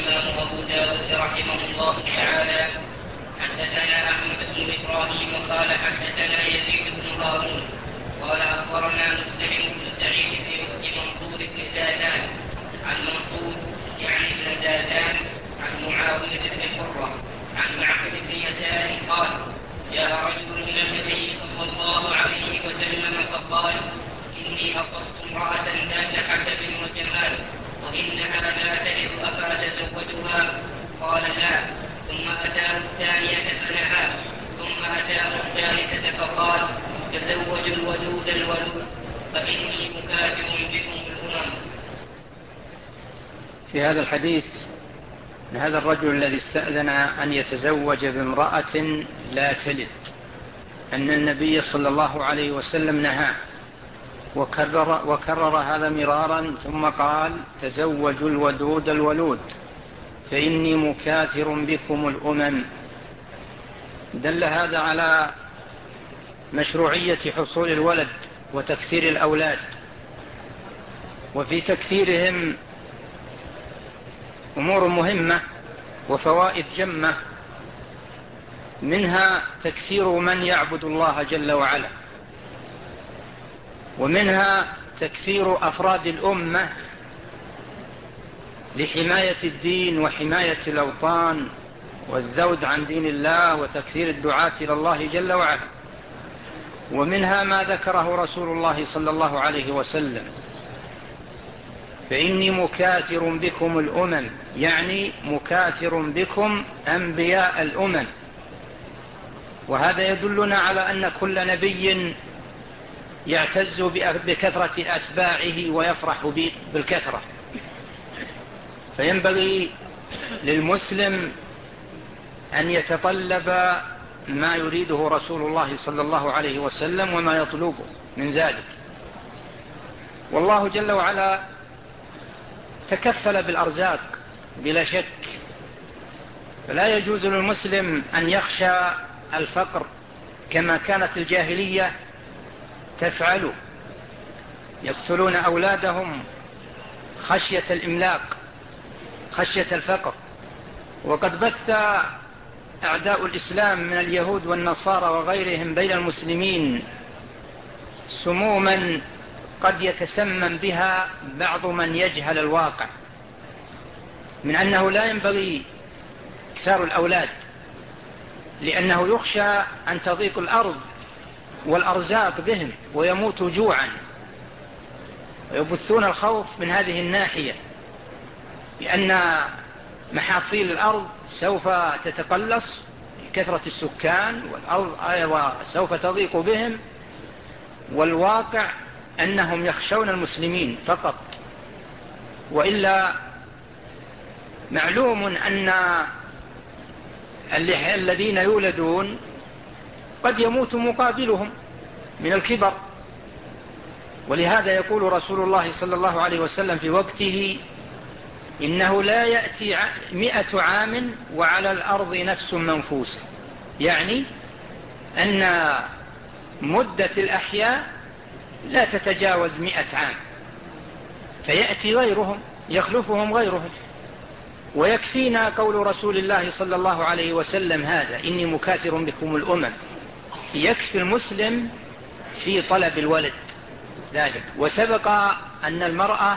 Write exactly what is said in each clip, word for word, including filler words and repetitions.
الإمام أبو داود رحمه الله تعالى: حدثنا أحمد بن إبراهيم قال حدثنا يزيد بن هارون قال أخبرنا مسلم بن سعيد في وفد منصور بن زادان عن منصور يعني بن زادان عن معاوية بن قرة عن معقل بن يسار قال: جاء رجل إلى النبي صلى الله عليه وسلم فقال: إني أصبت امرأة ذات حسب وجمال وإنها لا تلد أفأتزوجها؟ قال: لا. ثم أتاه الثانية فنهاه، ثم أتاه الثالثة فقال: تزوج الودود الولود فإني مكافر بكم الأمم. في هذا الحديث أن هذا الرجل الذي استأذن أن يتزوج بامرأة لا تلد أن النبي صلى الله عليه وسلم نهاه وكرر, وكرر هذا مرارا، ثم قال: تزوجوا الودود الولود فإني مكاثر بكم الأمم. دل هذا على مشروعية حصول الولد وتكثير الأولاد، وفي تكثيرهم أمور مهمة وفوائد جمة، منها تكثير من يعبد الله جل وعلا، ومنها تكثير أفراد الأمة لحماية الدين وحماية الأوطان والذود عن دين الله وتكثير الدعاة إلى الله جل وعلا. ومنها ما ذكره رسول الله صلى الله عليه وسلم: فإني مكاثر بكم الأمم، يعني مكاثر بكم أنبياء الأمم. وهذا يدلنا على أن كل نبي يعتز بكثرة أتباعه ويفرح بالكثرة، فينبغي للمسلم أن يتطلب ما يريده رسول الله صلى الله عليه وسلم وما يطلبه من ذلك. والله جل وعلا تكفل بالأرزاق بلا شك، فلا يجوز للمسلم أن يخشى الفقر كما كانت الجاهلية تفعل، يقتلون أولادهم خشية الإملاق، خشية الفقر. وقد بث أعداء الإسلام من اليهود والنصارى وغيرهم بين المسلمين سموما قد يتسمم بها بعض من يجهل الواقع، من أنه لا ينبغي إكثار الأولاد، لأنه يخشى أن تضيق الأرض والأرزاق بهم ويموتوا جوعا، ويبثون الخوف من هذه الناحية، لأن محاصيل الأرض سوف تتقلص بكثرة السكان، والأرض أيضا سوف تضيق بهم، والواقع أنهم يخشون المسلمين فقط. وإلا معلوم أن الذين يولدون قد يموت مقابلهم من الكبر. ولهذا يقول رسول الله صلى الله عليه وسلم في وقته: إنه لا يأتي مئة عام وعلى الأرض نفس منفوسة، يعني أن مدة الأحياء لا تتجاوز مئة عام، فيأتي غيرهم يخلفهم غيرهم. ويكفينا قول رسول الله صلى الله عليه وسلم هذا: إني مكاثر بكم الأمم. يكفي المسلم في طلب الولد ذلك. وسبق أن المرأة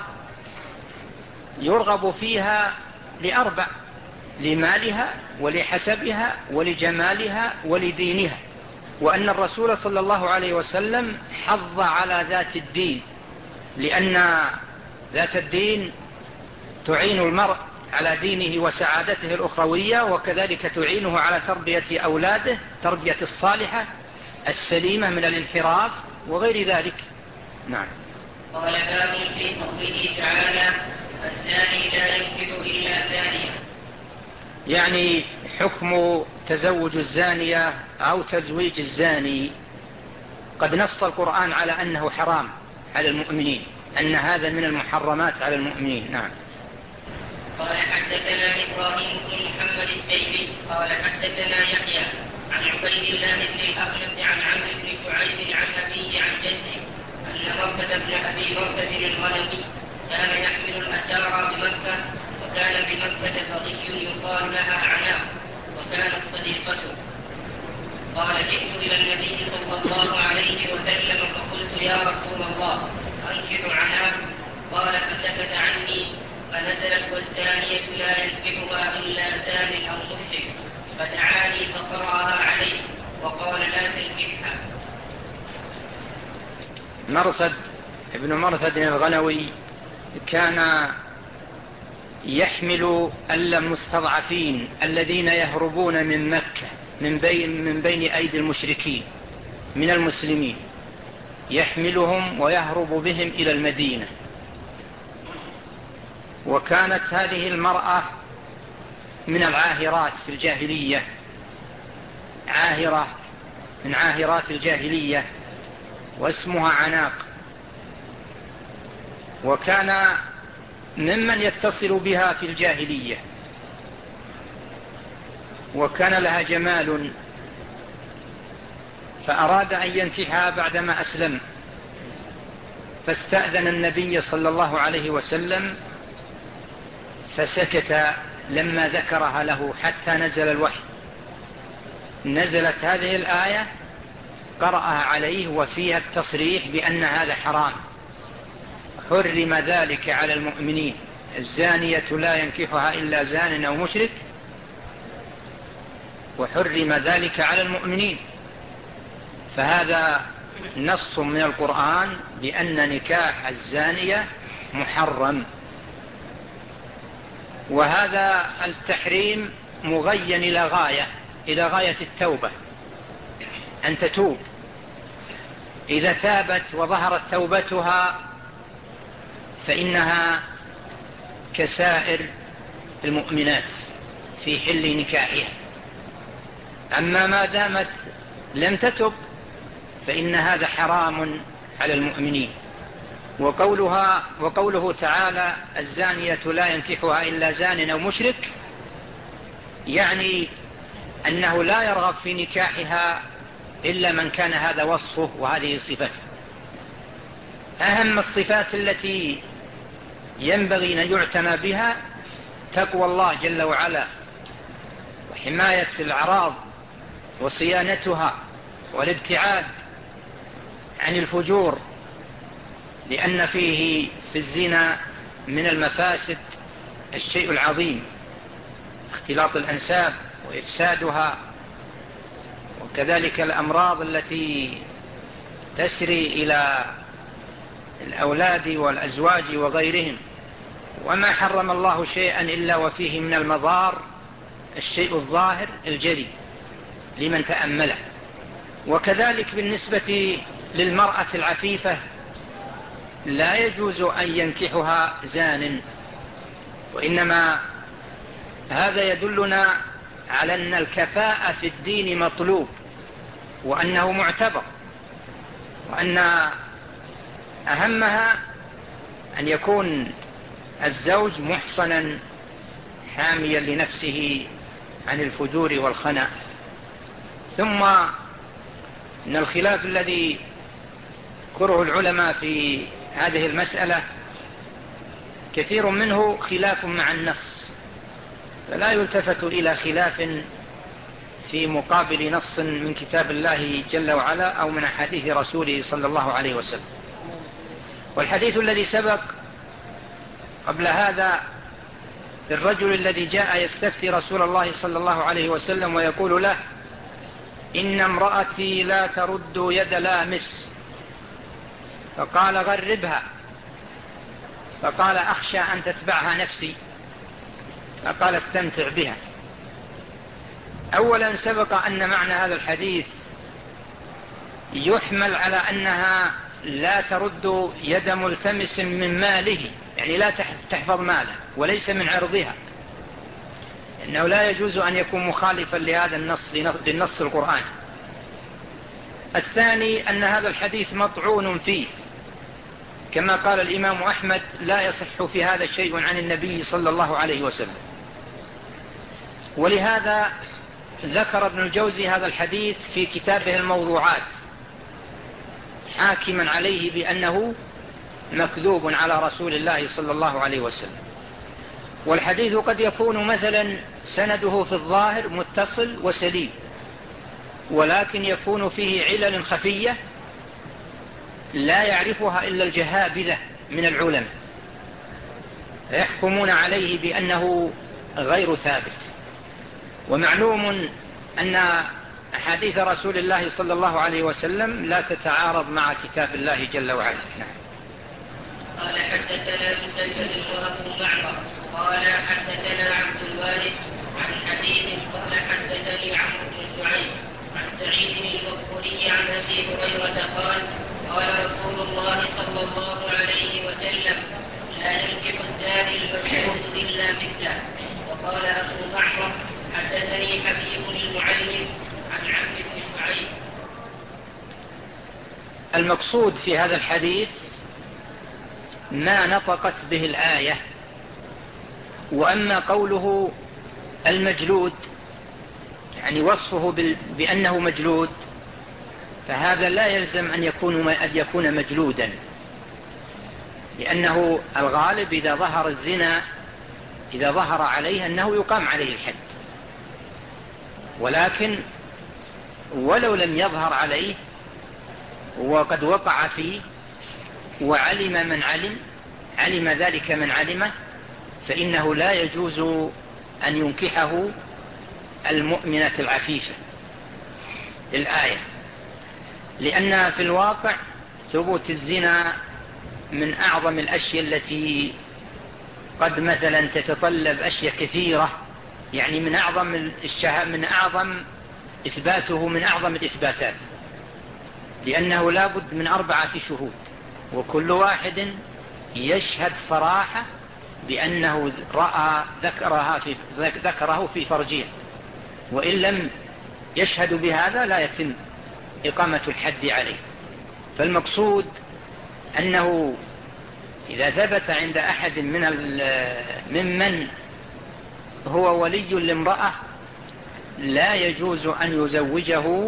يرغب فيها لأربع: لمالها ولحسبها ولجمالها ولدينها، وأن الرسول صلى الله عليه وسلم حض على ذات الدين، لأن ذات الدين تعين المرء على دينه وسعادته الأخروية، وكذلك تعينه على تربية أولاده تربية الصالحة السليمة من الانحراف وغير ذلك. نعم. قال: باب في قوله تعالى: الزاني لا ينكح إلا زانية. يعني حكم تزوج الزانية أو تزويج الزاني. قد نص القرآن على أنه حرام على المؤمنين، أن هذا من المحرمات على المؤمنين. نعم. قال: حدثنا إبراهيم بن محمد التيمي قال حدثنا يحيى عن عبيد الله بن الأخنس عن عمرو بن شعيب عن أبيه عن جده أن مرثد بن أبي مرثد الغنمي كان يحمل الأسارى بمكة، وكان بمكة بغي يقال لها عناق وكانت صديقته. قال جئت إلى النبي صلى الله عليه وسلم فقلت يا رسول الله أنكح عناق؟ قال فسكت عني فنزلت والزانية لا ينكحها إلا زان أو مشرك فدعاني فقرأها عليه وقال لا تنكحها. مرثد ابن مرثد الغنوي كان يحمل المستضعفين الذين يهربون من مكة من بين, من بين أيدي المشركين من المسلمين، يحملهم ويهرب بهم إلى المدينة. وكانت هذه المرأة من العاهرات في الجاهلية، عاهرة من عاهرات الجاهلية واسمها عناق، وكان ممن يتصل بها في الجاهلية، وكان لها جمال، فأراد أن ينكحها بعدما أسلم، فاستأذن النبي صلى الله عليه وسلم فسكت لما ذكرها له حتى نزل الوحي. نزلت هذه الآية قرأها عليه وفيها التصريح بأن هذا حرام، حرم ذلك على المؤمنين، الزانية لا ينكحها إلا زان أو مشرك، وحرم ذلك على المؤمنين. فهذا نص من القرآن بأن نكاح الزانية محرم، وهذا التحريم مغين إلى غاية إلى غاية التوبة، أن تتوب. إذا تابت وظهرت توبتها فإنها كسائر المؤمنات في حل نكاحها. أما ما دامت لم تتب فإن هذا حرام على المؤمنين. وقولها وقوله تعالى الزانية لا ينكحها إلا زان أو مشرك، يعني أنه لا يرغب في نكاحها إلا من كان هذا وصفه وهذه صفته. أهم الصفات التي ينبغي أن يعتنى بها تقوى الله جل وعلا، وحماية الأعراض وصيانتها، والابتعاد عن الفجور، لأن فيه في الزنا من المفاسد الشيء العظيم، اختلاط الأنساب وإفسادها، وكذلك الأمراض التي تسري إلى الأولاد والأزواج وغيرهم. وما حرم الله شيئا إلا وفيه من المضار الشيء الظاهر الجلي لمن تأمله. وكذلك بالنسبة للمرأة العفيفة لا يجوز أن ينكحها زان، وإنما هذا يدلنا على أن الكفاءة في الدين مطلوب، وأنه معتبر، وأن أهمها أن يكون الزوج محصنا حاميا لنفسه عن الفجور والخنا. ثم إن الخلاف الذي ذكره العلماء في هذه المسألة كثير منه خلاف مع النص، فلا يلتفت إلى خلاف في مقابل نص من كتاب الله جل وعلا أو من حديث رسوله صلى الله عليه وسلم. والحديث الذي سبق قبل هذا الرجل الذي جاء يستفتي رسول الله صلى الله عليه وسلم ويقول له إن امرأتي لا ترد يد لامس، فقال غربها، فقال أخشى أن تتبعها نفسي، فقال استمتع بها. أولا سبق أن معنى هذا الحديث يحمل على أنها لا ترد يد ملتمس من ماله، يعني لا تحفظ ماله وليس من عرضها، إنه لا يجوز أن يكون مخالفا لهذا النص للنص القرآني. الثاني أن هذا الحديث مطعون فيه، كما قال الإمام أحمد لا يصح في هذا شيء عن النبي صلى الله عليه وسلم. ولهذا ذكر ابن الجوزي هذا الحديث في كتابه الموضوعات حاكما عليه بأنه مكذوب على رسول الله صلى الله عليه وسلم. والحديث قد يكون مثلا سنده في الظاهر متصل وسليم، ولكن يكون فيه علل خفية لا يعرفها إلا الجهابذة من العلماء، يحكمون عليه بأنه غير ثابت. ومعلوم أن أحاديث رسول الله صلى الله عليه وسلم لا تتعارض مع كتاب الله جل وعلا. قال حدثنا مسدد وأبو معمر قال حدثنا عبد الوارث عن حبيب قال حدثني عمرو بن شعيب عن سعيد المقبوري عن أبي هريرة قال قال رسول الله صلى الله عليه وسلم لا ينكح الزاني المشهود إلا مثله. وقال أبو معمر حدثني حبيب المعلم عن عمرو بن شعيب. المقصود في هذا الحديث ما نطقت به الآية. وأما قوله المجلود يعني وصفه بأنه مجلود، فهذا لا يلزم أن يكون, أن يكون مجلودا، لأنه الغالب إذا ظهر الزنا إذا ظهر عليه أنه يقام عليه الحد، ولكن ولو لم يظهر عليه وقد وقع فيه وعلم من علم علم ذلك من علمه، فإنه لا يجوز أن ينكحه المؤمنة العفيفة الآية، لأن في الواقع ثبوت الزنا من أعظم الأشياء التي قد مثلا تتطلب أشياء كثيرة، يعني من أعظم الشهادة من أعظم إثباته من أعظم الإثباتات، لأنه لا بد من أربعة شهود، وكل واحد يشهد صراحة بأنه رأى ذكرها في ذكره في فرجها، وإن لم يشهد بهذا لا يتم إقامة الحد عليه. فالمقصود أنه إذا ثبت عند أحد من ممن هو ولي لامرأة لا يجوز أن يزوجه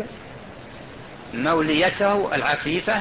موليته العفيفة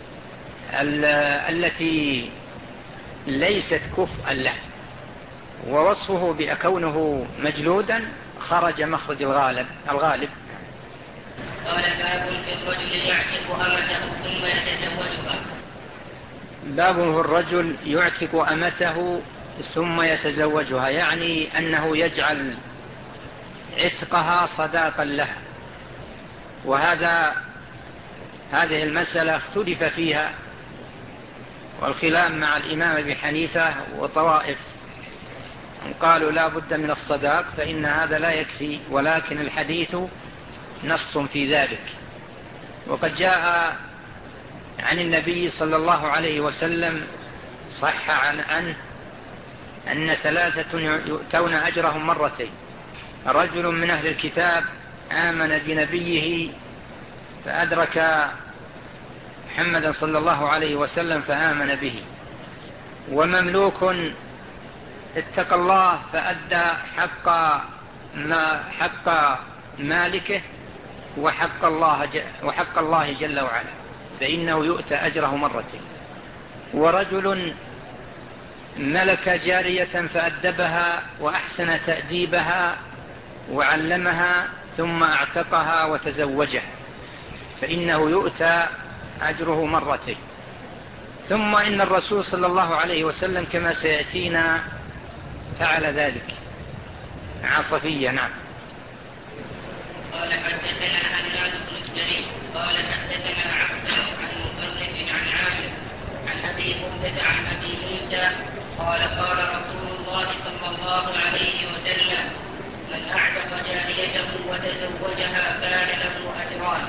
التي ليست كفءا له، ووصفه بأكونه مجلودا خرج مخرج الغالب الغالب. قال باب في الرجل يعتق أمته ثم يتزوجها. باب في الرجل يعتق أمته ثم يتزوجها، يعني أنه يجعل عتقها صداقا له. وهذا هذه المسألة اختلف فيها، والخلاف مع الإمام أبي حنيفة وطوائف قالوا لا بد من الصداق، فإن هذا لا يكفي، ولكن الحديث نص في ذلك. وقد جاء عن النبي صلى الله عليه وسلم صح عن عنه أن ثلاثة يؤتون أجرهم مرتين: رجل من أهل الكتاب آمن بنبيه فأدرك محمدا صلى الله عليه وسلم فآمن به، ومملوك اتقى الله فأدى حق ما حق مالكه وحق الله, وحق الله جل وعلا، فإنه يؤتى أجره مرتين. ورجل ملك جارية فأدبها وأحسن تأديبها وعلمها ثم اعتقها وتزوجها، فإنه يؤتى أجره مرتين. ثم إن الرسول صلى الله عليه وسلم كما سيأتينا فعل ذلك مع صفية. نعم. قال حدثنا هناد بن السري قال حدثنا عبد عن مطرف عن عامر عن أبي بردة عن أبي موسى قال قال رسول الله صلى الله عليه وسلم من أعتق جاريته وتزوجها كان له أجران.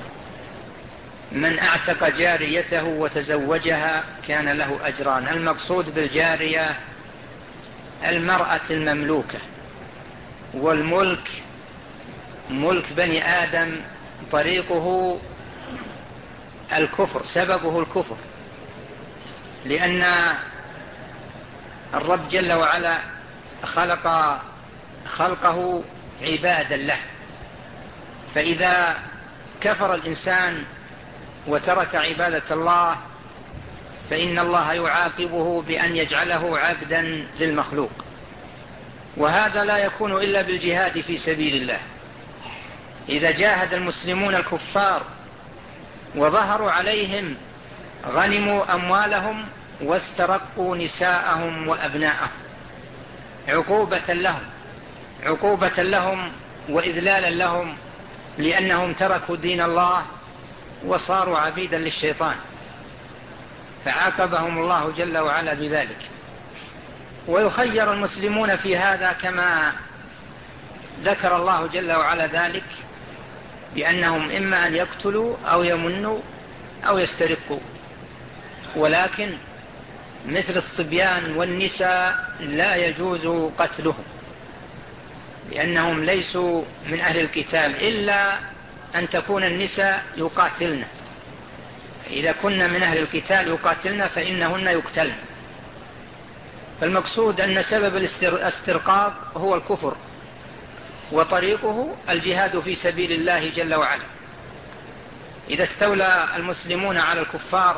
من أعتق جاريته وتزوجها كان له أجران. المقصود بالجارية المرأة المملوكة، والملك ملك بني آدم طريقه الكفر، سببه الكفر، لأن الرب جل وعلا خلق خلقه عبادا له، فإذا كفر الإنسان وترك عبادة الله فإن الله يعاقبه بأن يجعله عبدا للمخلوق. وهذا لا يكون إلا بالجهاد في سبيل الله. إذا جاهد المسلمون الكفار وظهروا عليهم غنموا أموالهم واسترقوا نساءهم وأبناءهم عقوبة لهم عقوبة لهم وإذلالا لهم، لأنهم تركوا دين الله وصاروا عبيدا للشيطان، فعاقبهم الله جل وعلا بذلك. ويخير المسلمون في هذا كما ذكر الله جل وعلا ذلك، بأنهم إما أن يقتلوا أو يمنوا أو يسترقوا، ولكن مثل الصبيان والنساء لا يجوز قتلهم، لأنهم ليسوا من أهل القتال إلا أن تكون النساء يقاتلن. إذا كنا من أهل القتال يقاتلن فإنهن يقتلن. فالمقصود أن سبب الاسترقاق هو الكفر، وطريقه الجهاد في سبيل الله جل وعلا. إذا استولى المسلمون على الكفار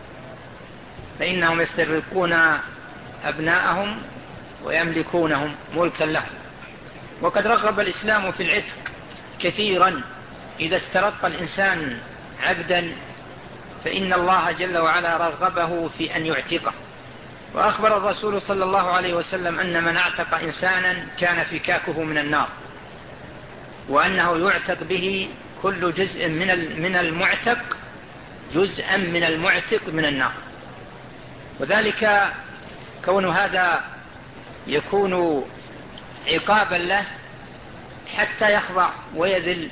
فإنهم يسترقون أبناءهم ويملكونهم ملكا لهم. وقد رغب الإسلام في العتق كثيرا. إذا استرق الإنسان عبدا فإن الله جل وعلا رغبه في أن يعتقه. وأخبر الرسول صلى الله عليه وسلم أن من اعتق إنسانا كان فكاكه من النار، وأنه يعتق به كل جزء من المعتق جزءا من المعتق من النار. وذلك كون هذا يكون عقابا له حتى يخضع ويذل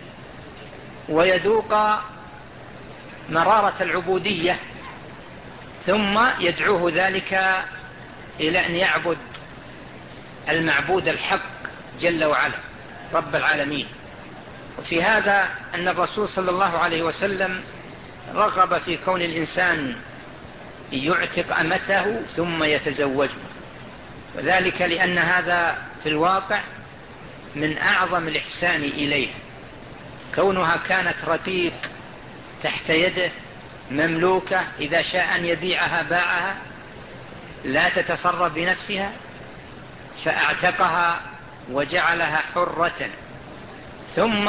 ويذوق مرارة العبودية، ثم يدعوه ذلك إلى أن يعبد المعبود الحق جل وعلا رب العالمين. وفي هذا أن الرسول صلى الله عليه وسلم رغب في كون الإنسان يعتق أمته ثم يتزوجه، وذلك لأن هذا في الواقع من أعظم الإحسان إليه، كونها كانت رقيق تحت يده مملوكة، إذا شاء أن يبيعها باعها، لا تتصرف بنفسها، فأعتقها وجعلها حرة، ثم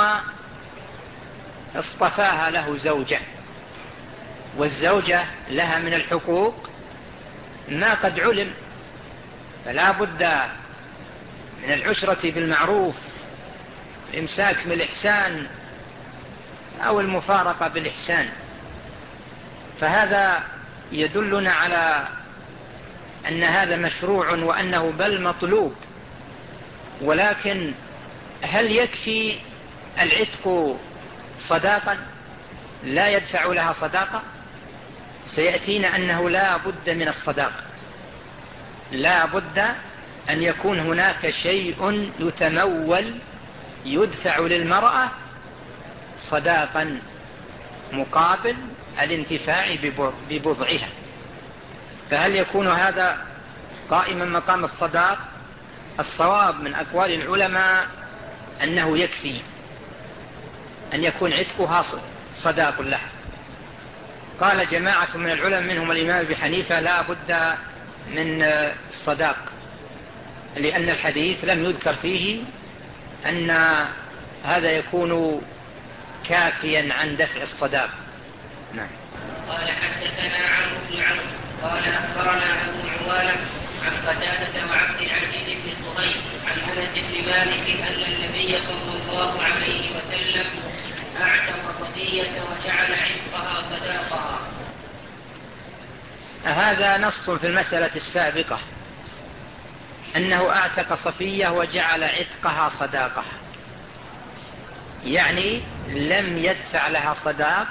اصطفاها له زوجة. والزوجة لها من الحقوق ما قد علم، فلا بد من العشرة بالمعروف، الإمساك بالإحسان أو المفارقة بالإحسان. فهذا يدلنا على أن هذا مشروع وأنه بل مطلوب. ولكن هل يكفي العتق صداقا؟ لا يدفع لها صداقة. سيأتينا أنه لا بد من الصداقة، لا بد أن يكون هناك شيء يتمول يدفع للمرأة صداقا مقابل الانتفاع ببضعها. فهل يكون هذا قائما مقام الصداق؟ الصواب من أقوال العلماء أنه يكفي أن يكون عتقها صداق لها. قال جماعة من العلماء منهم الإمام أبي حنيفة لا بد من الصداق، لأن الحديث لم يذكر فيه أن هذا يكون كافيا عن دفع الصداق. نعم. قال حدثنا عمرو بن عمرو قال أخبرنا أبو عوانة عن قتادة وعبد العزيز بن صهيب عن أنس بن مالك أن النبي صلى الله عليه وسلم أعتق صفية وجعل عتقها صداقها. هذا نص في المسألة السابقة أنه أعتق صفية وجعل عتقها صداقها، يعني لم يدفع لها صداق،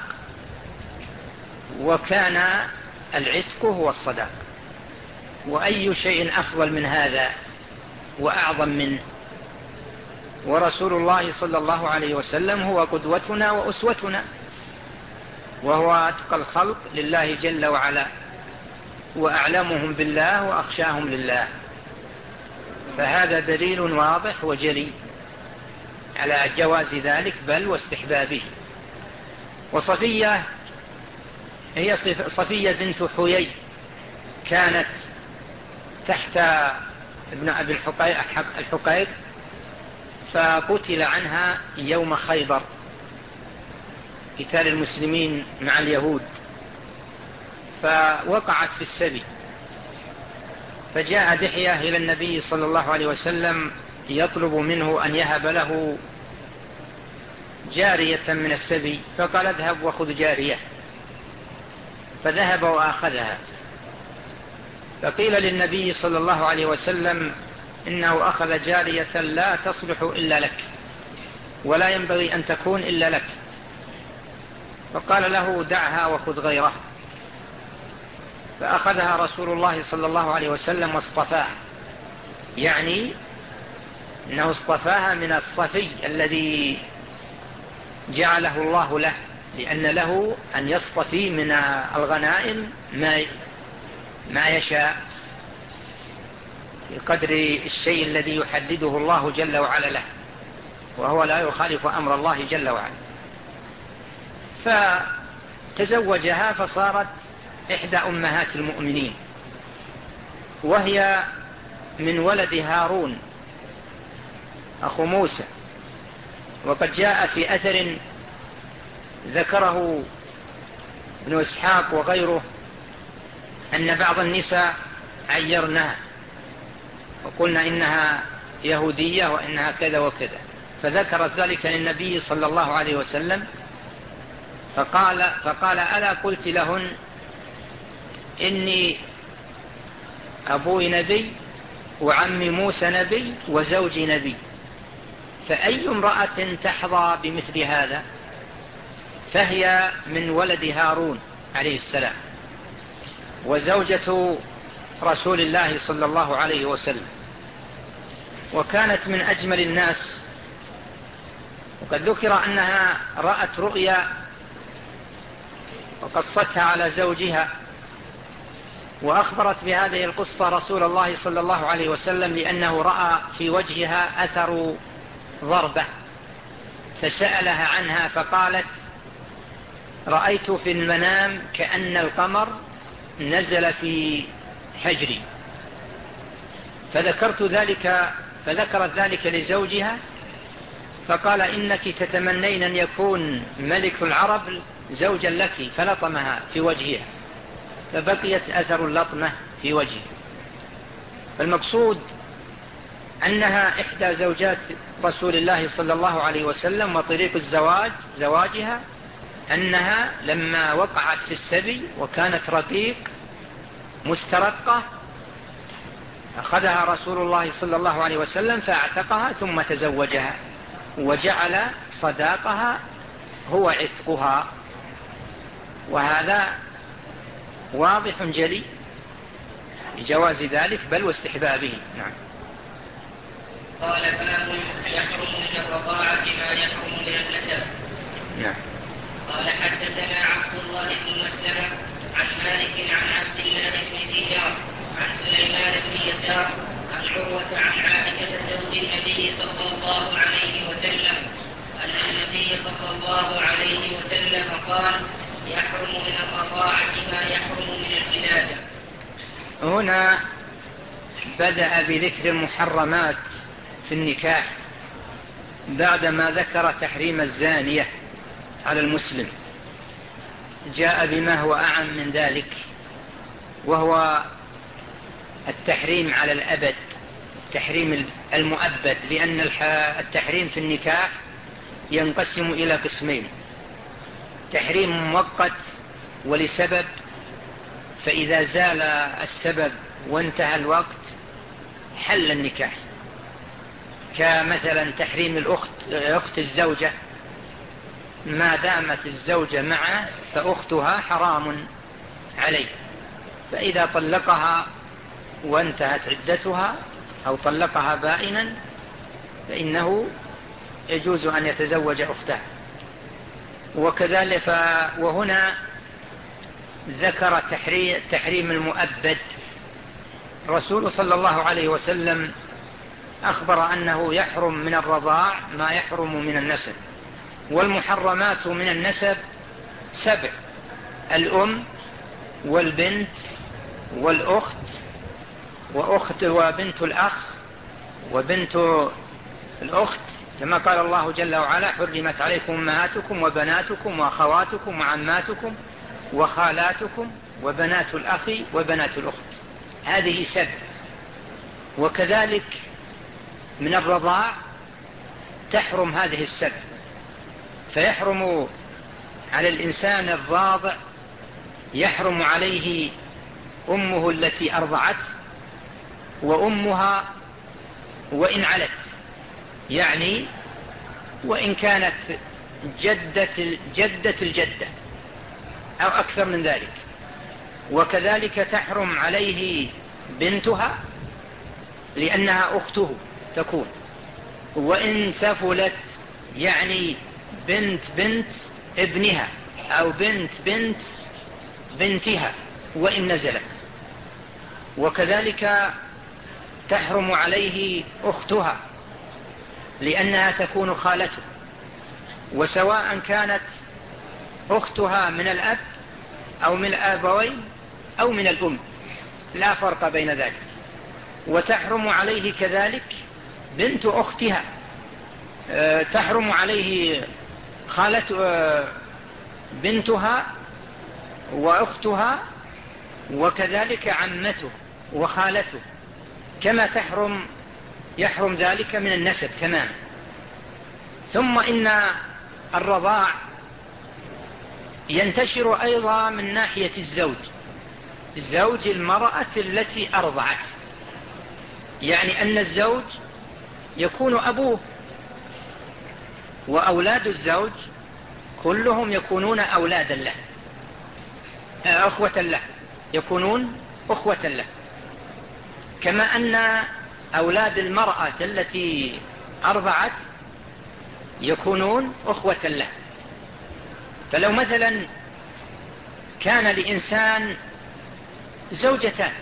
وكان العتق هو الصداق. وأي شيء أفضل من هذا وأعظم منه؟ ورسول الله صلى الله عليه وسلم هو قدوتنا وأسوتنا، وهو أتقى الخلق لله جل وعلا، وأعلمهم بالله وأخشاهم لله. فهذا دليل واضح وجلي على جواز ذلك بل واستحبابه. وصفية هي صفية بنت حيي، كانت تحت ابن أبي الحقيق، فقتل عنها يوم خيبر، قتال المسلمين مع اليهود، فوقعت في السبي. فجاء دحية إلى النبي صلى الله عليه وسلم يطلب منه أن يهب له جارية من السبي، فقال اذهب وخذ جارية، فذهب وأخذها. فقيل للنبي صلى الله عليه وسلم إنه أخذ جارية لا تصلح إلا لك، ولا ينبغي أن تكون إلا لك. فقال له دعها وخذ غيرها. فأخذها رسول الله صلى الله عليه وسلم واصطفاها، يعني أنه اصطفاها من الصفي الذي جعله الله له، لأن له أن يصطفي من الغنائم ما ما يشاء بقدر الشيء الذي يحدده الله جل وعلا له، وهو لا يخالف أمر الله جل وعلا. فتزوجها فصارت إحدى أمهات المؤمنين، وهي من ولد هارون أخو موسى. وقد جاء في أثر ذكره ابن إسحاق وغيره أن بعض النساء عيرنها وقلنا إنها يهودية وإنها كذا وكذا، فذكرت ذلك للنبي صلى الله عليه وسلم، فقال, فقال ألا قلت لهن إني أبوي نبي وعمي موسى نبي وزوجي نبي، فأي امرأة تحظى بمثل هذا؟ فهي من ولد هارون عليه السلام وزوجة رسول الله صلى الله عليه وسلم، وكانت من أجمل الناس. وقد ذكر أنها رأت رؤيا وقصتها على زوجها، وأخبرت بهذه القصة رسول الله صلى الله عليه وسلم لأنه رأى في وجهها أثر ضربة، فسألها عنها فقالت رأيت في المنام كأن القمر نزل في حجري، فذكرت ذلك فذكرت ذلك لزوجها، فقال إنك تتمنين أن يكون ملك العرب زوجا لك، فلطمها في وجهها فبقيت أثر اللطمة في وجهه. فالمقصود أنها إحدى زوجات رسول الله صلى الله عليه وسلم، وطريق الزواج زواجها أنها لما وقعت في السبي وكانت رقيق مسترقة أخذها رسول الله صلى الله عليه وسلم فاعتقها ثم تزوجها، وجعل صداقها هو عتقها، وهذا واضح جلي بجواز ذلك بل واستحبابه. نعم. قال باب يحرم من الرضاعة ما يحرم من النسب. نعم. قال حدثنا عبد الله بن مسلمة عن مالك عن عبد الله بن دينار عن سليمان بن يسار عن عروة عن عائشة زوج النبي صلى الله عليه وسلم أن النبي صلى الله عليه وسلم قال يحرم من الرضاعة ما يحرم من الولادة. هنا بدأ بذكر المحرمات في النكاح بعدما ذكر تحريم الزانية على المسلم، جاء بما هو أعم من ذلك، وهو التحريم على الأبد، تحريم المؤبد، لأن التحريم في النكاح ينقسم إلى قسمين: تحريم مؤقت ولسبب، فإذا زال السبب وانتهى الوقت حل النكاح، كمثلا تحريم الأخت أخت الزوجة، ما دامت الزوجة معه فأختها حرام عليه، فإذا طلقها وانتهت عدتها أو طلقها بائنا فإنه يجوز أن يتزوج أختها. وكذلك وهنا ذكر تحريم المؤبد. رسول صلى الله عليه وسلم أخبر أنه يحرم من الرضاع ما يحرم من النسب، والمحرمات من النسب سبع: الأم والبنت والأخت وأخت وبنت الأخ وبنت الأخت، كما قال الله جل وعلا: حرمت عليكم أمهاتكم وبناتكم وأخواتكم وعماتكم وخالاتكم وبنات الأخ وبنات الأخت. هذه سبع. وكذلك من الرضاع تحرم هذه السبع، فيحرم على الإنسان الراضع، يحرم عليه أمه التي أرضعته وأمها وإن علت، يعني وإن كانت جدة جدة الجدة أو أكثر من ذلك. وكذلك تحرم عليه بنتها لأنها أخته تكون، وإن سفلت يعني بنت بنت ابنها أو بنت بنت بنتها وإن نزلت. وكذلك تحرم عليه أختها لأنها تكون خالته، وسواء كانت أختها من الأب أو من الآبوين أو من الأم، لا فرق بين ذلك. وتحرم عليه كذلك بنت أختها، تحرم عليه خالة بنتها وأختها، وكذلك عمته وخالته، كما تحرم يحرم ذلك من النسب تماما. ثم إن الرضاع ينتشر أيضا من ناحية الزوج، زوج المرأة التي أرضعت، يعني أن الزوج يكون أبوه، وأولاد الزوج كلهم يكونون أولادا له، أخوة له، يكونون أخوة له، كما أن أولاد المرأة التي أرضعت يكونون أخوة له. فلو مثلا كان لإنسان زوجتان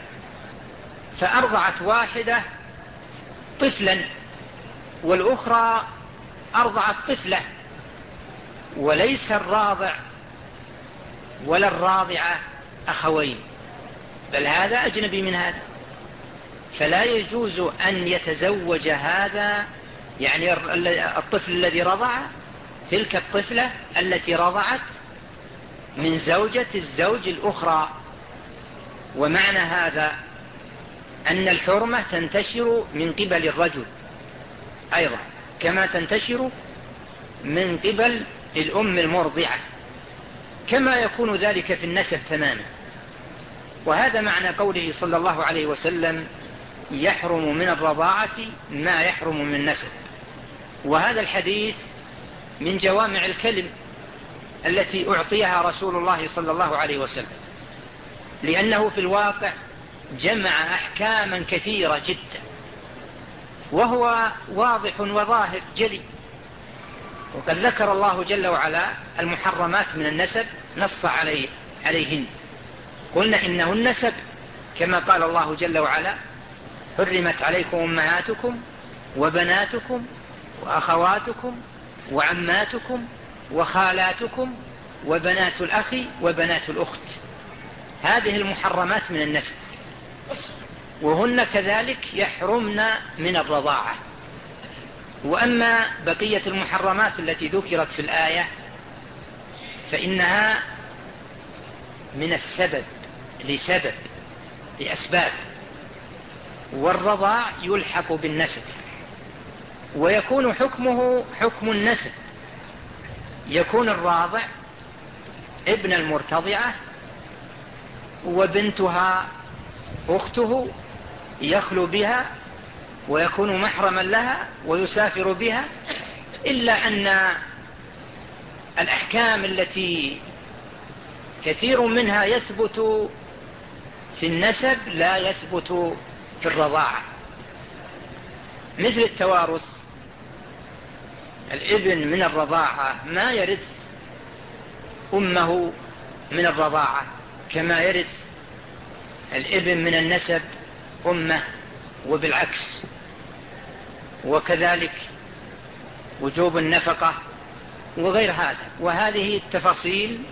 فأرضعت واحدة طفلا والأخرى أرضعت طفلة، وليس الراضع ولا الراضعة أخوين، بل هذا أجنبي من هذا، فلا يجوز أن يتزوج هذا، يعني الطفل الذي رضع تلك الطفلة التي رضعت من زوجة الزوج الأخرى. ومعنى هذا أن الحرمة تنتشر من قبل الرجل أيضا كما تنتشر من قبل الأم المرضعة، كما يكون ذلك في النسب تماما. وهذا معنى قوله صلى الله عليه وسلم: يحرم من الرضاعة ما يحرم من النسب. وهذا الحديث من جوامع الكلم التي أعطيها رسول الله صلى الله عليه وسلم، لأنه في الواقع جمع أحكاما كثيرة جدا، وهو واضح وظاهر جلي. وقد ذكر الله جل وعلا المحرمات من النسب، نص عليه عليهن، قلنا إنهن سبع، كما قال الله جل وعلا: حرمت عليكم أمهاتكم وبناتكم وأخواتكم وعماتكم وخالاتكم وبنات الأخ وبنات الأخت. هذه المحرمات من النسب، وهن كذلك يحرمن من الرضاعة. وأما بقية المحرمات التي ذكرت في الآية فإنها من السبب، لسبب، لأسباب. والرضاع يلحق بالنسب، ويكون حكمه حكم النسب، يكون الراضع ابن المرتضعة، وبنتها أخته يخلو بها ويكون محرما لها ويسافر بها، إلا أن الأحكام التي كثير منها يثبت في النسب لا يثبت في الرضاعة، مثل التوارث. الابن من الرضاعة ما يرث أمه من الرضاعة كما يرث الابن من النسب أمه، وبالعكس. وكذلك وجوب النفقة وغير هذا. وهذه التفاصيل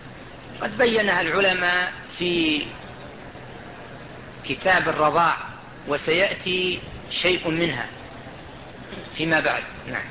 قد بينها العلماء في كتاب الرضاع وسيأتي شيء منها فيما بعد. نعم.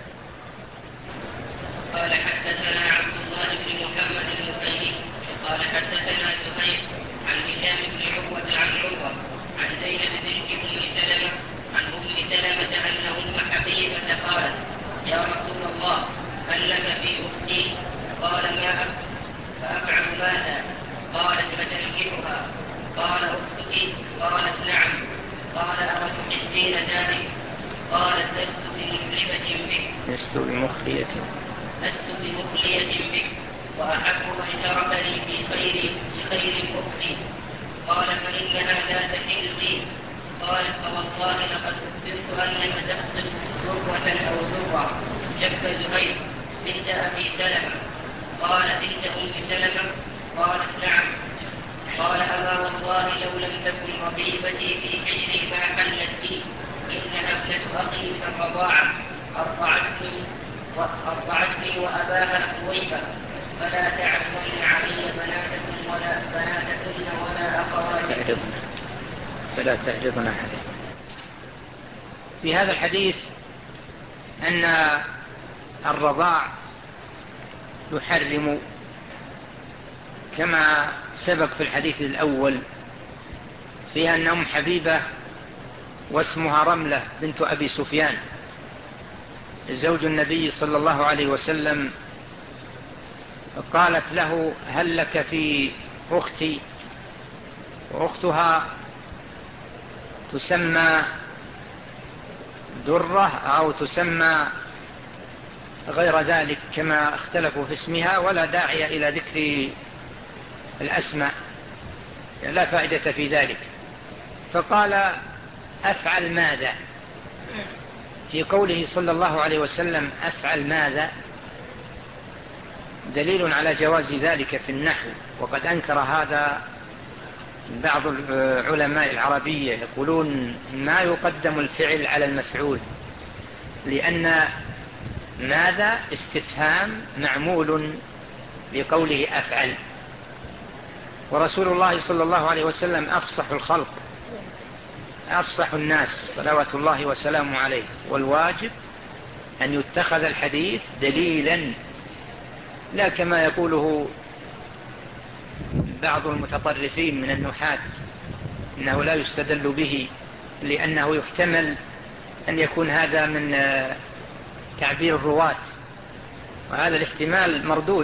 قال حدثنا عبد الله بن محمد المسيري قال حدثنا سهيل عن هشام بن عروة عن عروة عن زينب بنت أم سلمة عن أم سلمة أن أم حبيبة قالت يا رسول الله هل لك في أختي؟ قال ما فأفعل ماذا؟ قالت فتنكرها. قال أختك؟ قالت نعم. قال أو تحبين ذلك؟ قالت لست بمخلية بك لست بمخلية لست بمخلية بك وأحب من شركني في خير في خير أختي. قال فإنها لا تحل لي. قالت فوالله لقد أخبرت أنك تقتل ذرة أو ذرة. شك زهير بنت أبي سلمة. قال بنت أم سلمة؟ قالت نعم. قال أما والله لو لم تكن ربيبتي في حجري ما حلت لي. إنها ابنة أخي من الرضاعة أرضعتني وأرضعتني وأباها ثويبة. فلا تعرضن علي بناتكم ولا بناتكن ولا أخواتكن. فلا تعرضن أحد. في هذا الحديث أن الرضاع يحرم كما سبق في الحديث الأول فيها أن أم حبيبة واسمها رملة بنت أبي سفيان زوج النبي صلى الله عليه وسلم قالت له هل لك في أختي؟ وأختها تسمى درة أو تسمى غير ذلك كما اختلفوا في اسمها، ولا داعي إلى ذكر الأسماء لا فائدة في ذلك. فقال أفعل ماذا؟ في قوله صلى الله عليه وسلم أفعل ماذا دليل على جواز ذلك في النحو، وقد أنكر هذا بعض علماء العربية يقولون ما يقدم الفعل على المفعول، لأن ماذا استفهام معمول لقوله أفعل، ورسول الله صلى الله عليه وسلم أفصح الخلق أفصح الناس صلوات الله وسلامه عليه، والواجب أن يتخذ الحديث دليلا لا كما يقوله بعض المتطرفين من النحاة إنه لا يستدل به لأنه يحتمل أن يكون هذا من تعبير الرواة، وهذا الاحتمال مردود.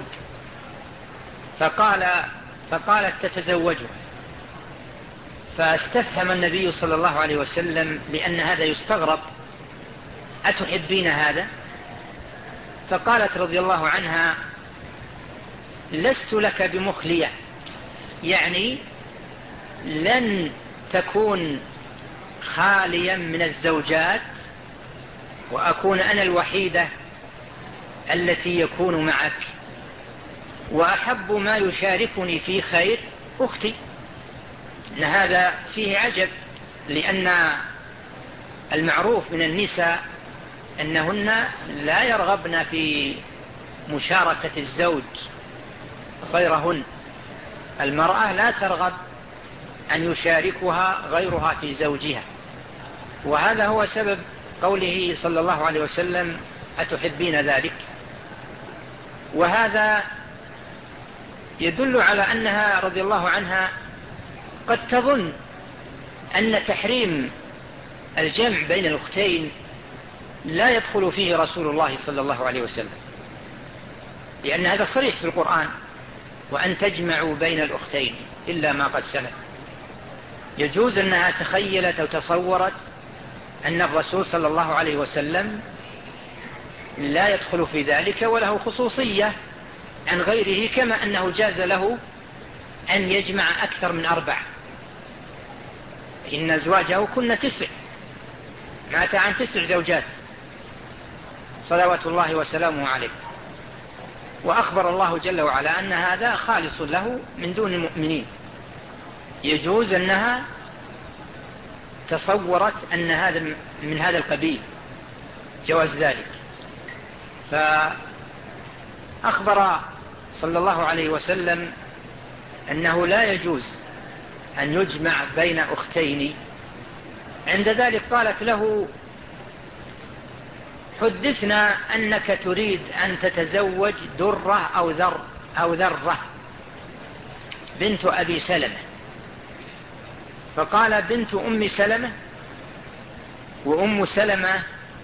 فقال فقالت تتزوجه، فاستفهم النبي صلى الله عليه وسلم لأن هذا يستغرب أتحبين هذا؟ فقالت رضي الله عنها لست لك بمخلية، يعني لن تكون خاليا من الزوجات وأكون أنا الوحيدة التي يكون معك، وأحب ما يشاركني في خير أختي. إن هذا فيه عجب، لأن المعروف من النساء أنهن لا يرغبن في مشاركة الزوج غيرهن، المرأة لا ترغب أن يشاركها غيرها في زوجها، وهذا هو سبب قوله صلى الله عليه وسلم أتحبين ذلك. وهذا يدل على أنها رضي الله عنها قد تظن أن تحريم الجمع بين الأختين لا يدخل فيه رسول الله صلى الله عليه وسلم، لأن هذا صريح في القرآن وأن تجمعوا بين الأختين إلا ما قد سلف. يجوز أنها تخيلت أو تصورت أن الرسول صلى الله عليه وسلم لا يدخل في ذلك وله خصوصية عن غيره، كما أنه جاز له أن يجمع أكثر من أربع، إن أزواجه كن تسع، مات عن تسع زوجات صلوات الله وسلامه عليه، وأخبر الله جل وعلا أن هذا خالص له من دون المؤمنين. يجوز أنها تصورت أن هذا من هذا القبيل، جواز ذلك. فأخبر صلى الله عليه وسلم أنه لا يجوز أن يجمع بين أختين عند ذلك قالت له: حدثنا أنك تريد أن تتزوج درة أو ذر أو ذرة بنت أبي سلمة. فقال: بنت أم سلمة، وأم سلمة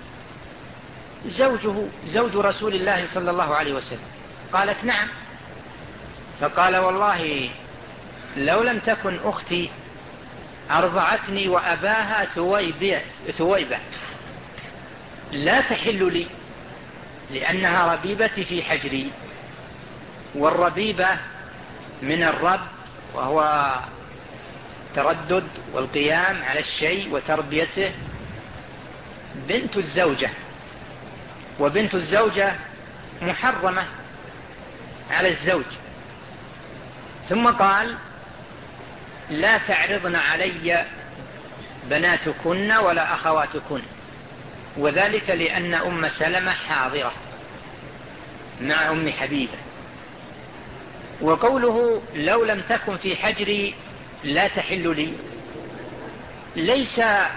زوجه زوج رسول الله صلى الله عليه وسلم. قالت: نعم. فقال: والله لو لم تكن أختي أرضعتني وأباها ثويبة لا تحل لي، لأنها ربيبتي في حجري، والربيبة من الرب وهو تردد والقيام على الشيء وتربيته. بنت الزوجة، وبنت الزوجة محرمة على الزوج. ثم قال: لا تعرضن علي بناتكن ولا أخواتكن، وذلك لأن أم سلمة حاضرة مع أم حبيبة. وقوله لو لم تكن في حجري لا تحل لي، ليس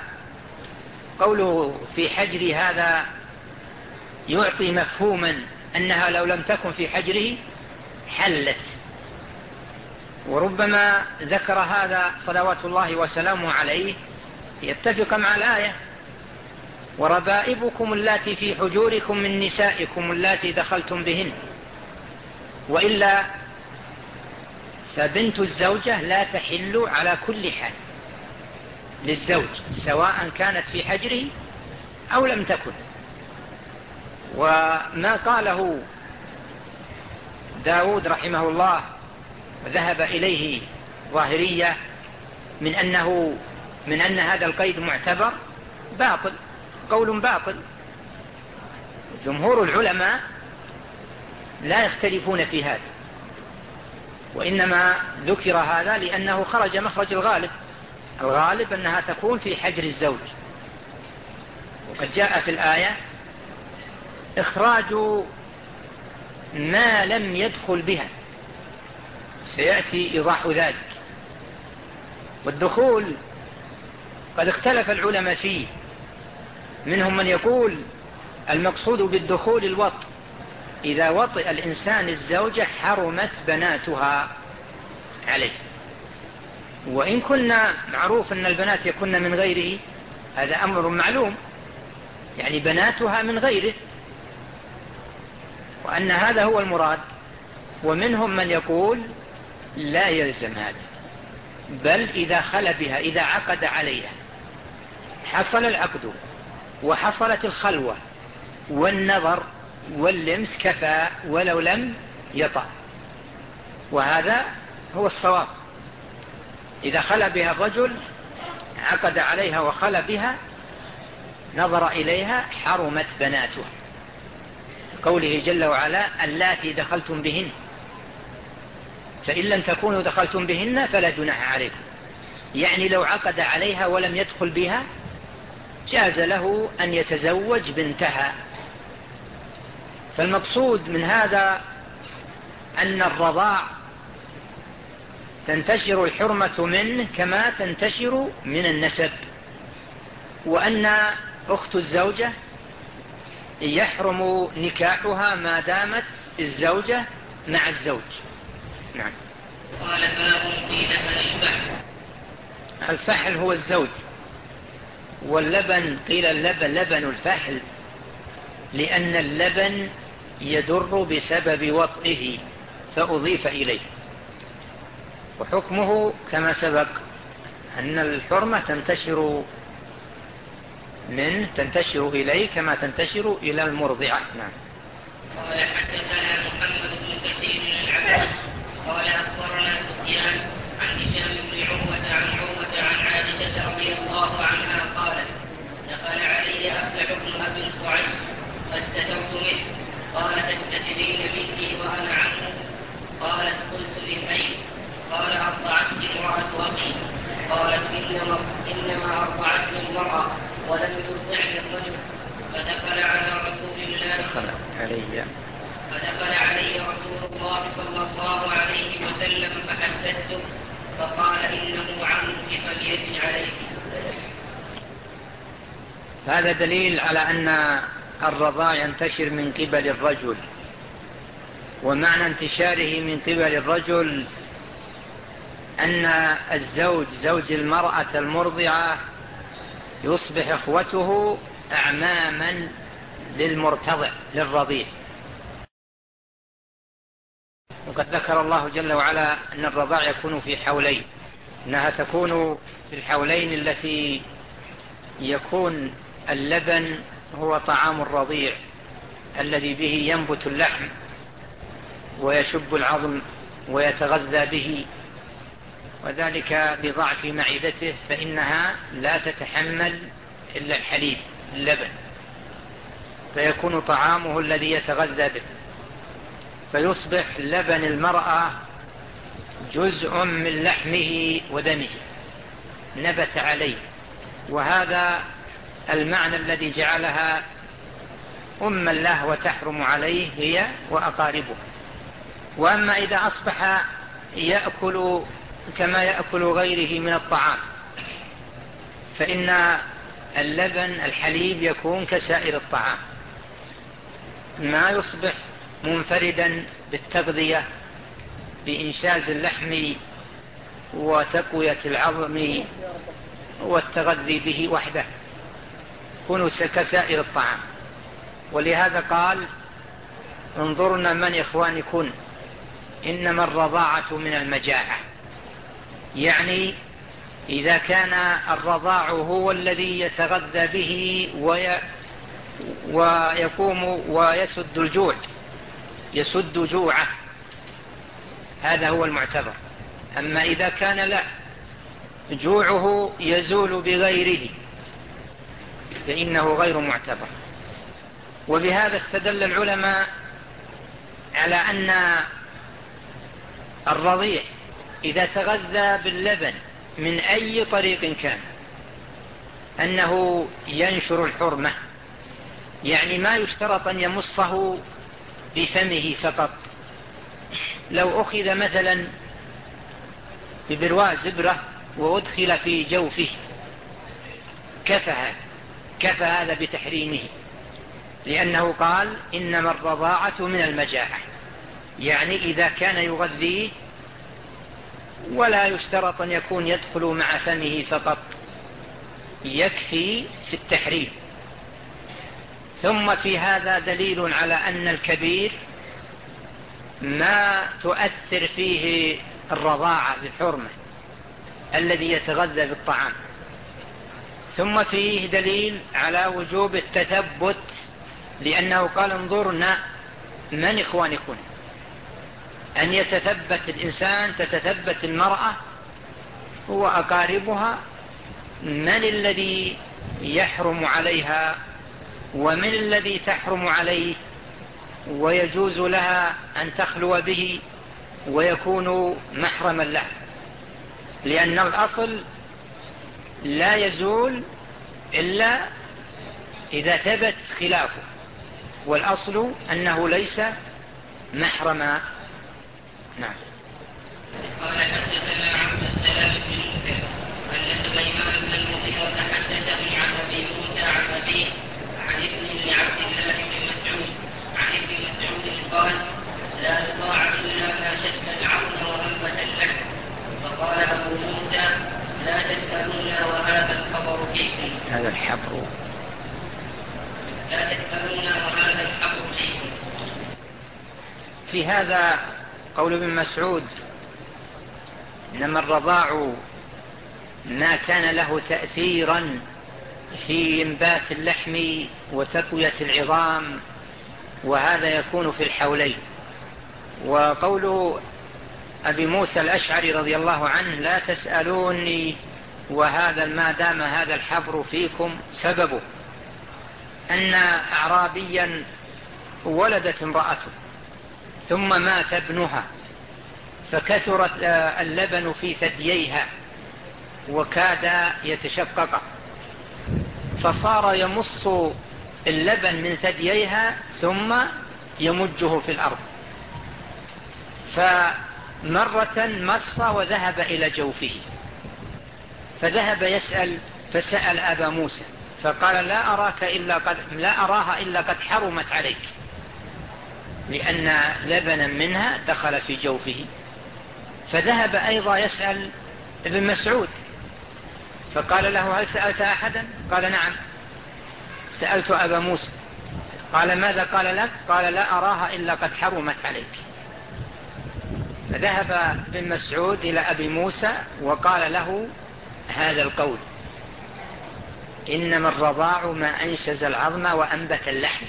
قوله في حجري هذا يعطي مفهوما أنها لو لم تكن في حجره حلت، وربما ذكر هذا صلوات الله وسلامه عليه يتفق مع الآية: وربائبكم اللاتي في حجوركم من نسائكم اللاتي دخلتم بهن. وإلا فبنت الزوجة لا تحل على كل حال للزوج، سواء كانت في حجره أو لم تكن. وما قاله داود رحمه الله وذهب إليه ظاهرية من أنه من أن هذا القيد معتبر باطل، قول باطل. جمهور العلماء لا يختلفون في هذا، وإنما ذكر هذا لأنه خرج مخرج الغالب. الغالب أنها تكون في حجر الزوج، وقد جاء في الآية إخراج ما لم يدخل بها، سيأتي إيضاح ذلك. والدخول قد اختلف العلماء فيه، منهم من يقول المقصود بالدخول الوطء، إذا وطئ الإنسان الزوجة حرمت بناتها عليه. وإن كنا معروف أن البنات يكن من غيره، هذا أمر معلوم، يعني بناتها من غيره، وأن هذا هو المراد. ومنهم من يقول لا يلزم هذا، بل إذا خل بها، إذا عقد عليها، حصل العقد وحصلت الخلوة والنظر واللمس كفى ولو لم يطأ، وهذا هو الصواب. إذا خل بها الرجل، عقد عليها وخل بها، نظر إليها، حرمت بناتها، قوله جل وعلا: اللاتي دخلتم بهن، فإن لم تكونوا دخلتم بهن فلا جناح عليكم. يعني لو عقد عليها ولم يدخل بها جاز له أن يتزوج بنتها. فالمقصود من هذا أن الرضاع تنتشر الحرمة منه كما تنتشر من النسب، وأن أخت الزوجة يحرم نكاحها ما دامت الزوجة مع الزوج. نعم. قال: باب قيل الفحل. الفحل هو الزوج، واللبن قيل اللبن لبن الفحل، لأن اللبن يدر بسبب وطئه فأضيف إليه. وحكمه كما سبق أن الحرمة تنتشر من تنتشر إليه كما تنتشر إلى المرضعة. نعم. قال: حدثنا محمد بن كثير العبد قال: أخبرنا سفيان عن هشام بن عروة عن عروة عن عائشة رضي الله عنها قالت: دخل علي أفلح بن أبي القعيس فاستترت منه، قال: تستترين مني وأنا عنه؟ قالت: قلت: من أين؟ قال: أرضعتني امرأة أخي. قالت: إنما, إنما أرضعتني المرأة ولم يرضعني الرجل. فدخل على رسول الله دخل علي فدخل علي رسول الله صلى الله عليه وسلم فحدثته، فقال: إنه عمك فليجن عليك. هذا دليل على أن الرضاع ينتشر من قبل الرجل، ومعنى انتشاره من قبل الرجل أن الزوج زوج المرأة المرضعة يصبح إخوته أعماما للمرتضع للرضيع. وقد ذكر الله جل وعلا أن الرضاع يكون في حولين، أنها تكون في الحولين التي يكون اللبن هو طعام الرضيع الذي به ينبت اللحم ويشب العظم ويتغذى به، وذلك لضعف معدته فإنها لا تتحمل إلا الحليب اللبن، فيكون طعامه الذي يتغذى به، فيصبح لبن المرأة جزء من لحمه ودمه نبت عليه. وهذا المعنى الذي جعلها أما له وتحرم عليه هي وأقاربه. وأما إذا أصبح يأكل كما يأكل غيره من الطعام فإن اللبن الحليب يكون كسائر الطعام، ما يصبح منفردا بالتغذية بإنشاز اللحم وتقوية العظم والتغذي به وحده، يكون كسائر الطعام. ولهذا قال انظرنا من إخوانكن إنما الرضاعة من المجاعة، يعني إذا كان الرضاع هو الذي يتغذى به وي ويقوم ويسد الجوع يسد جوعه هذا هو المعتبر. أما إذا كان لا جوعه يزول بغيره فإنه غير معتبر. وبهذا استدل العلماء على أن الرضيع إذا تغذى باللبن من أي طريق كان أنه ينشر الحرمة، يعني ما يشترط أن يمصه بفمه فقط. لو أخذ مثلا ببرواز زبرة وأدخل في جوفه كفى كفى هذا بتحريمه، لأنه قال إنما الرضاعة من المجاعة، يعني إذا كان يغذيه ولا يشترط أن يكون يدخل مع فمه فقط يكفي في التحريم. ثم في هذا دليل على أن الكبير ما تؤثر فيه الرضاعة بحرمة الذي يتغذى بالطعام. ثم فيه دليل على وجوب التثبت، لأنه قال انظرنا من إخوانكم، أن يتثبت الإنسان تتثبت المرأة هو أقاربها من الذي يحرم عليها ومن الذي تحرم عليه ويجوز لها أن تخلو به ويكون محرما له، لأن الأصل لا يزول إلا إذا ثبت خلافه، والأصل أنه ليس محرما. نعم. قال حدثنا عبد السلام بن منكر أن سليمان بن المغيرة حدثني عن أبي موسى عن أبيه عن ابن عبد الله بن مسعود عن ابن مسعود قال لا رضاع إلا ما شد العظم وأنبت اللحم. فقال أبو موسى لا تسألونا وهذا الخبر فيكم. هذا الحبر لا تسألونا وهذا الحبر فيكم. في هذا قول ابن مسعود إنما الرضاع ما كان له تأثيرا في إنبات اللحم وتقوية العظام، وهذا يكون في الحولين. وقوله أبي موسى الأشعري رضي الله عنه لا تسألوني وهذا ما دام هذا الحبر فيكم، سببه أن أعرابيا ولدت امرأته ثم مات ابنها فكثرت اللبن في ثدييها وكاد يتشقق، فصار يمص اللبن من ثدييها ثم يمجه في الأرض، فمرة مص وذهب إلى جوفه، فذهب يسأل فسأل أبا موسى فقال لا أراك إلا قد لا أراها إلا قد حرمت عليك، لأن لبنا منها دخل في جوفه. فذهب أيضا يسأل ابن مسعود فقال له هل سألت أحدا؟ قال نعم سألت أبا موسى. قال ماذا قال لك؟ قال لا أراها إلا قد حرمت عليك. فذهب ابن مسعود إلى أبي موسى وقال له هذا القول: إنما الرضاع ما أنشز العظم وأنبت اللحم.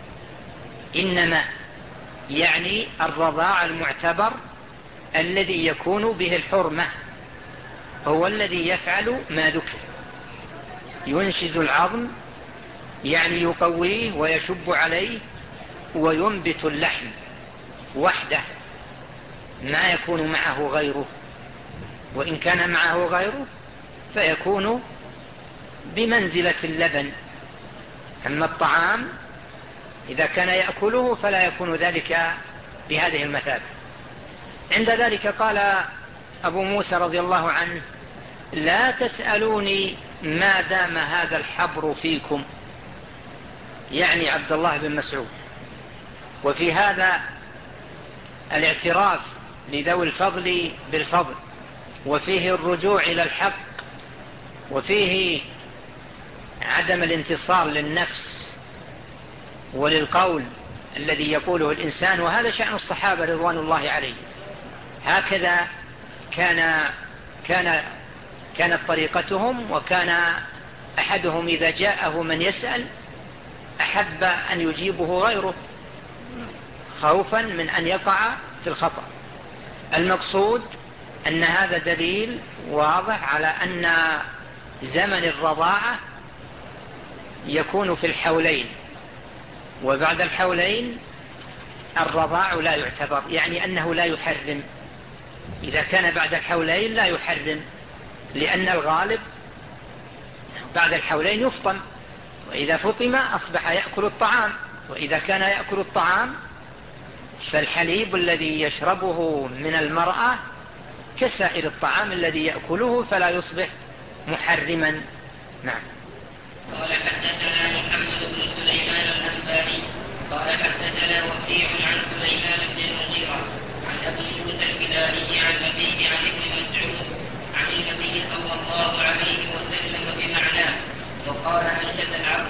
إنما يعني الرضاع المعتبر الذي يكون به الحرمة هو الذي يفعل ما ذكر، ينشز العظم يعني يقويه ويشب عليه وينبت اللحم وحده، ما يكون معه غيره، وإن كان معه غيره فيكون بمنزلة اللبن. أما الطعام إذا كان يأكله فلا يكون ذلك بهذه المثابة. عند ذلك قال أبو موسى رضي الله عنه: لا تسألوني ما دام هذا الحبر فيكم، يعني عبد الله بن مسعود. وفي هذا الاعتراف لذوي الفضل بالفضل، وفيه الرجوع إلى الحق، وفيه عدم الانتصار للنفس وللقول الذي يقوله الإنسان. وهذا شأن الصحابة رضوان الله عليه، هكذا كان كان كانت طريقتهم. وكان أحدهم إذا جاءه من يسأل أحب أن يجيبه غيره خوفا من أن يقع في الخطأ. المقصود أن هذا دليل واضح على أن زمن الرضاعة يكون في الحولين، وبعد الحولين الرضاع لا يعتبر، يعني أنه لا يحرم. إذا كان بعد الحولين لا يحرم، لأن الغالب بعد الحولين يفطم، وإذا فطم أصبح يأكل الطعام، وإذا كان يأكل الطعام فالحليب الذي يشربه من المرأة كسائر الطعام الذي يأكله، فلا يصبح محرما. نعم. قال حدثنا محمد بن سليمان الأنباري قال حدثنا وكيع عن سليمان بن المغيرة عن أبي موسى الكلابي عن أبيه عن ابن مسعود عن النبي صلى الله عليه وسلم بمعناه، وقال أنشز العظم.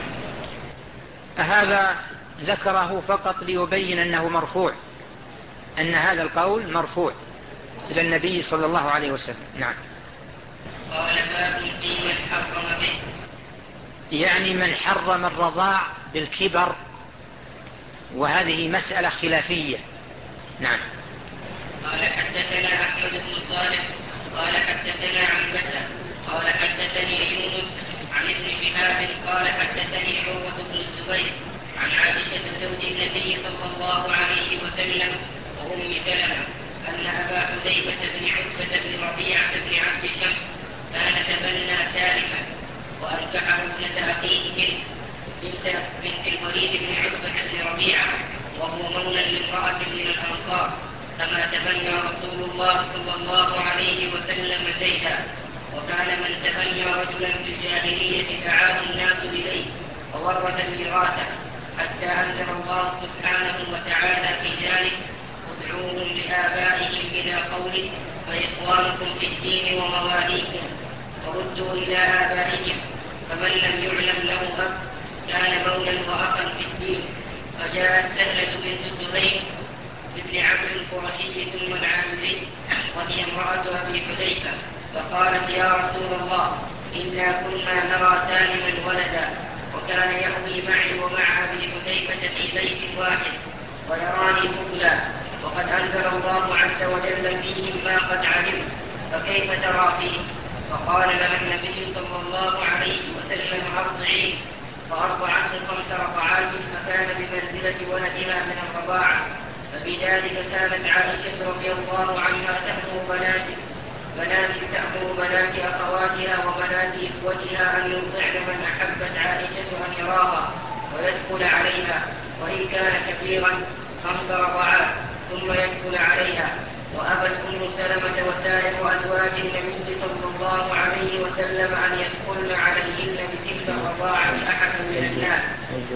هذا ذكره فقط ليبين أنه مرفوع، أن هذا القول مرفوع إلى النبي صلى الله عليه وسلم. نعم. قال باب في من حرم به، يعني من حرم الرضاع بالكبر، وهذه مسألة خلافية. نعم. قال حدثنا أحمد بن صالح قال حدثنا عنبسة قال حدثني يونس عن ابن شهاب قال حدثني عروة بن الزبير عن عائشة زوج النبي صلى الله عليه وسلم وأم سلمة أن أبا حذيفة بن عتبة بن ربيعة بن عبد شمس كان تبنى سالمة وأنكحه ابنة أخيه هند بنت بنت الوليد بن عتبة بن ربيعة، وهو مولى لامرأة من الأنصار، كما تبنى رسول الله صلى الله عليه وسلم زيدا. وكان من تبنى رجلا في الجاهلية دعاه الناس إليه وورث ميراثه، حتى أنزل الله سبحانه وتعالى في ذلك: ادعوهم لآبائهم إلى قوله فإخوانكم في الدين ومواليكم، وردوا إلى آبائهم. فمن لم يعلم له أب كان مولا وأخا في الدين. فجاءت سهلة بنت سهيل بن عبد القرشي ثم العامري وهي امرأة أبي حذيفة، فقالت: يا رسول الله، إنا كنا نرى سالما ولدا، وكان يأوي معي ومع أبي حذيفة في بيت واحد، ويراني فضلا، وقد أنزل الله عز وجل فيهم ما قد علمت، فكيف ترى فيه؟ فقال لها النبي صلى الله عليه وسلم: أرضعيه. فأرضعته خمس رضعات، فكان بمنزلة ولدها من الرضاعة. فبذلك كانت عائشة رضي الله عنها تأمر بنات بنات تأمر بنات أخواتها وبنات إخوتها أن يرضعن من أحبت عائشة أن يراها ويدخل عليها، وإن كان كبيرا، خمس رضعات ثم يدخل عليها. وأبت أم سلمة وسائر أزواج النبي صلى الله عليه وسلم أن يدخلن عليهن بتلك الرضاعة أحدا من الناس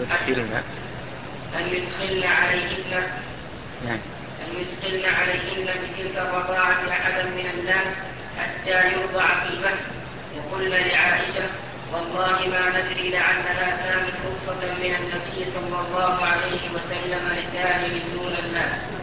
أن يدخلن عليهن أن يدخلن عليهن بتلك الرضاعة أحدا من الناس حتى يرضع في البث. وقلنا لعائشة: والله ما ندري لعلها كانت رخصة من النبي صلى الله عليه وسلم لسائر دون الناس.